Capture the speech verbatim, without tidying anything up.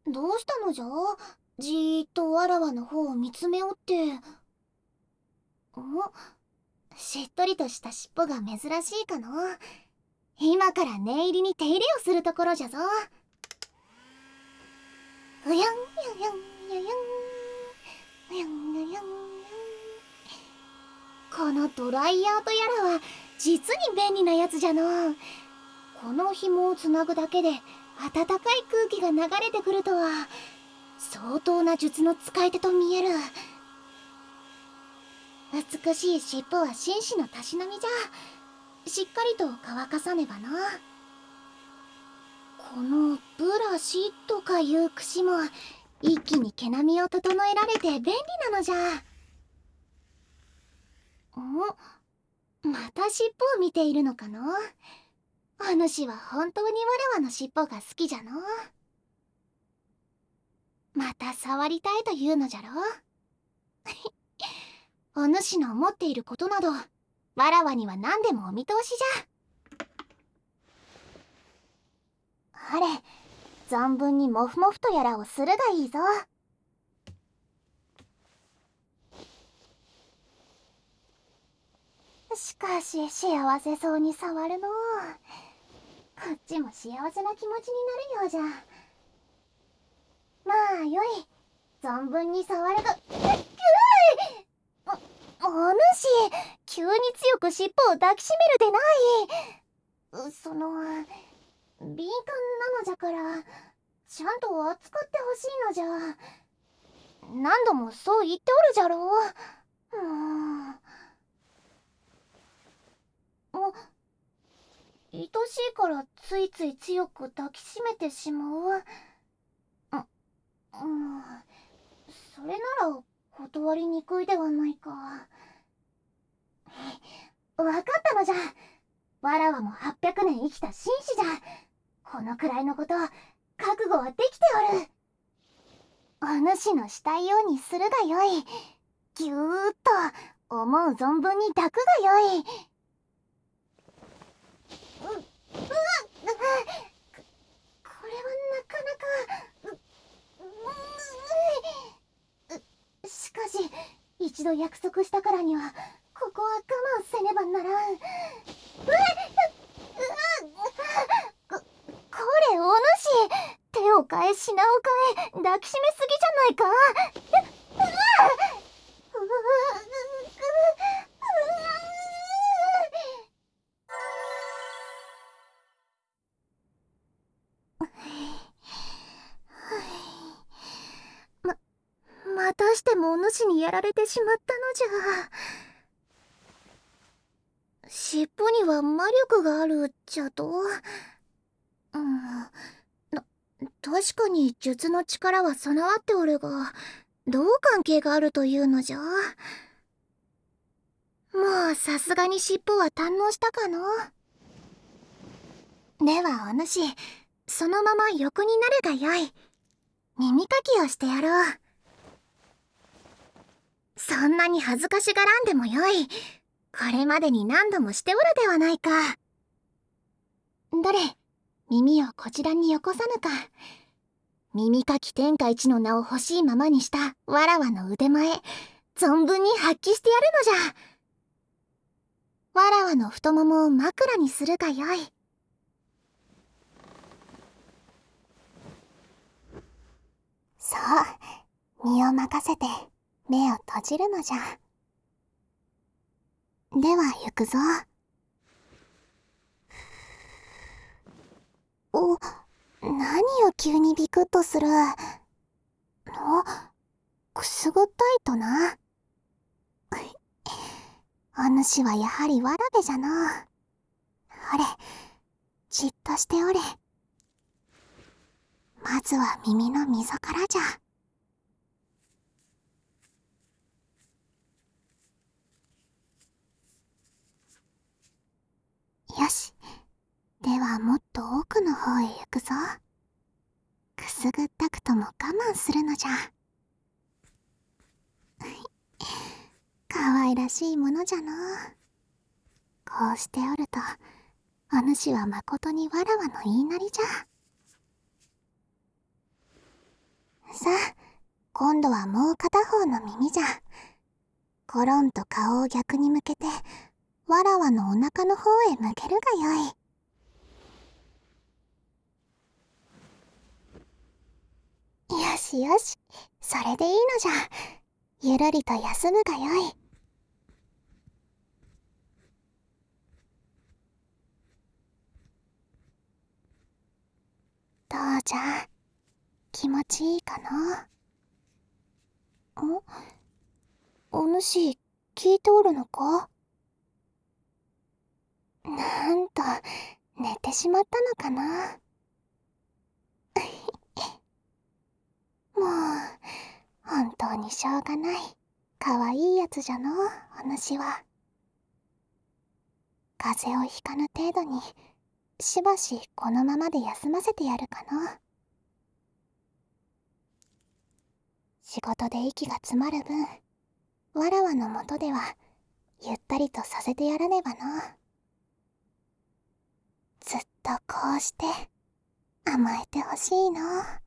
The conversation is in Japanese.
どうしたのじゃ。じーっとわらわの方を見つめおって。ん、しっとりとした尻尾が珍しいかの。今から念入りに手入れをするところじゃぞ。うやんややんややんうやんややんやん。このドライヤーとやらは実に便利なやつじゃの。この紐をつなぐだけで暖かい空気が流れてくるとは相当な術の使い手と見える。美しい尻尾は紳士のたしなみじゃ。しっかりと乾かさねばな。このブラシとかいう櫛も一気に毛並みを整えられて便利なのじゃ。ん、また尻尾を見ているのかの。お主は本当にわらわの尻尾が好きじゃの。また触りたいというのじゃろ。お主の思っていることなどわらわには何でもお見通しじゃ。あれ、存分にモフモフとやらをするがいいぞ。しかし幸せそうに触るのう。こっちも幸せな気持ちになるようじゃ。まあよい、存分に触るが。お、お主、急に強く尻尾を抱きしめるでない。その敏感なのじゃからちゃんと扱ってほしいのじゃ。何度もそう言っておるじゃろう。もう。あ、愛しいからついつい強く抱きしめてしまう。う、うん、それなら断りにくいではないか。わかったのじゃ。わらわもはっぴゃくねん生きた紳士じゃ。このくらいのこと覚悟はできておる。お主のしたいようにするがよい。ぎゅーっと思う存分に抱くがよい。う、うわっ、こ、これはなかなか。う、う、う、しかし一度約束したからにはここは我慢せねばならん。うわっ、こ、これお主、手を変え品を変え抱きしめすぎじゃないか。うわっ、ううま、またしてもお主にやられてしまったのじゃ。尻尾には魔力があるじゃと。うん、な、確かに術の力は備わっておるが、どう関係があるというのじゃ。もうさすがに尻尾は堪能したかの。ではお主、そのまま横になるがよい。耳かきをしてやろう。そんなに恥ずかしがらんでもよい。これまでに何度もしておるではないか。どれ、耳をこちらによこさぬか。耳かき天下一の名を欲しいままにしたわらわの腕前、存分に発揮してやるのじゃ。わらわの太ももを枕にするがよい。そう、身を任せて目を閉じるのじゃ。では行くぞ。お、何を急にビクッとする。お、くすぐったいとな。お主はやはりわらべじゃな。ほれ、じっとしておれ。まずは耳の溝からじゃ。よし、ではもっと奥の方へ行くぞ。くすぐったくとも我慢するのじゃ。可愛らしいものじゃの。こうしておるとお主はまことにわらわの言いなりじゃ。 今度はもう片方の耳じゃ。コロンと顔を逆に向けて、わらわのお腹の方へ向けるがよい。よしよし、それでいいのじゃ。ゆるりと休むがよい。どうじゃ、気持ちいいかな。ん？お主、聞いておるのか？なんと、寝てしまったのかな。もう、本当にしょうがない。かわいいやつじゃの、お主は。風邪をひかぬ程度に、しばしこのままで休ませてやるかの。仕事で息が詰まる分、わらわのもとでは、ゆったりとさせてやらねばの。ずっとこうして、甘えてほしいの。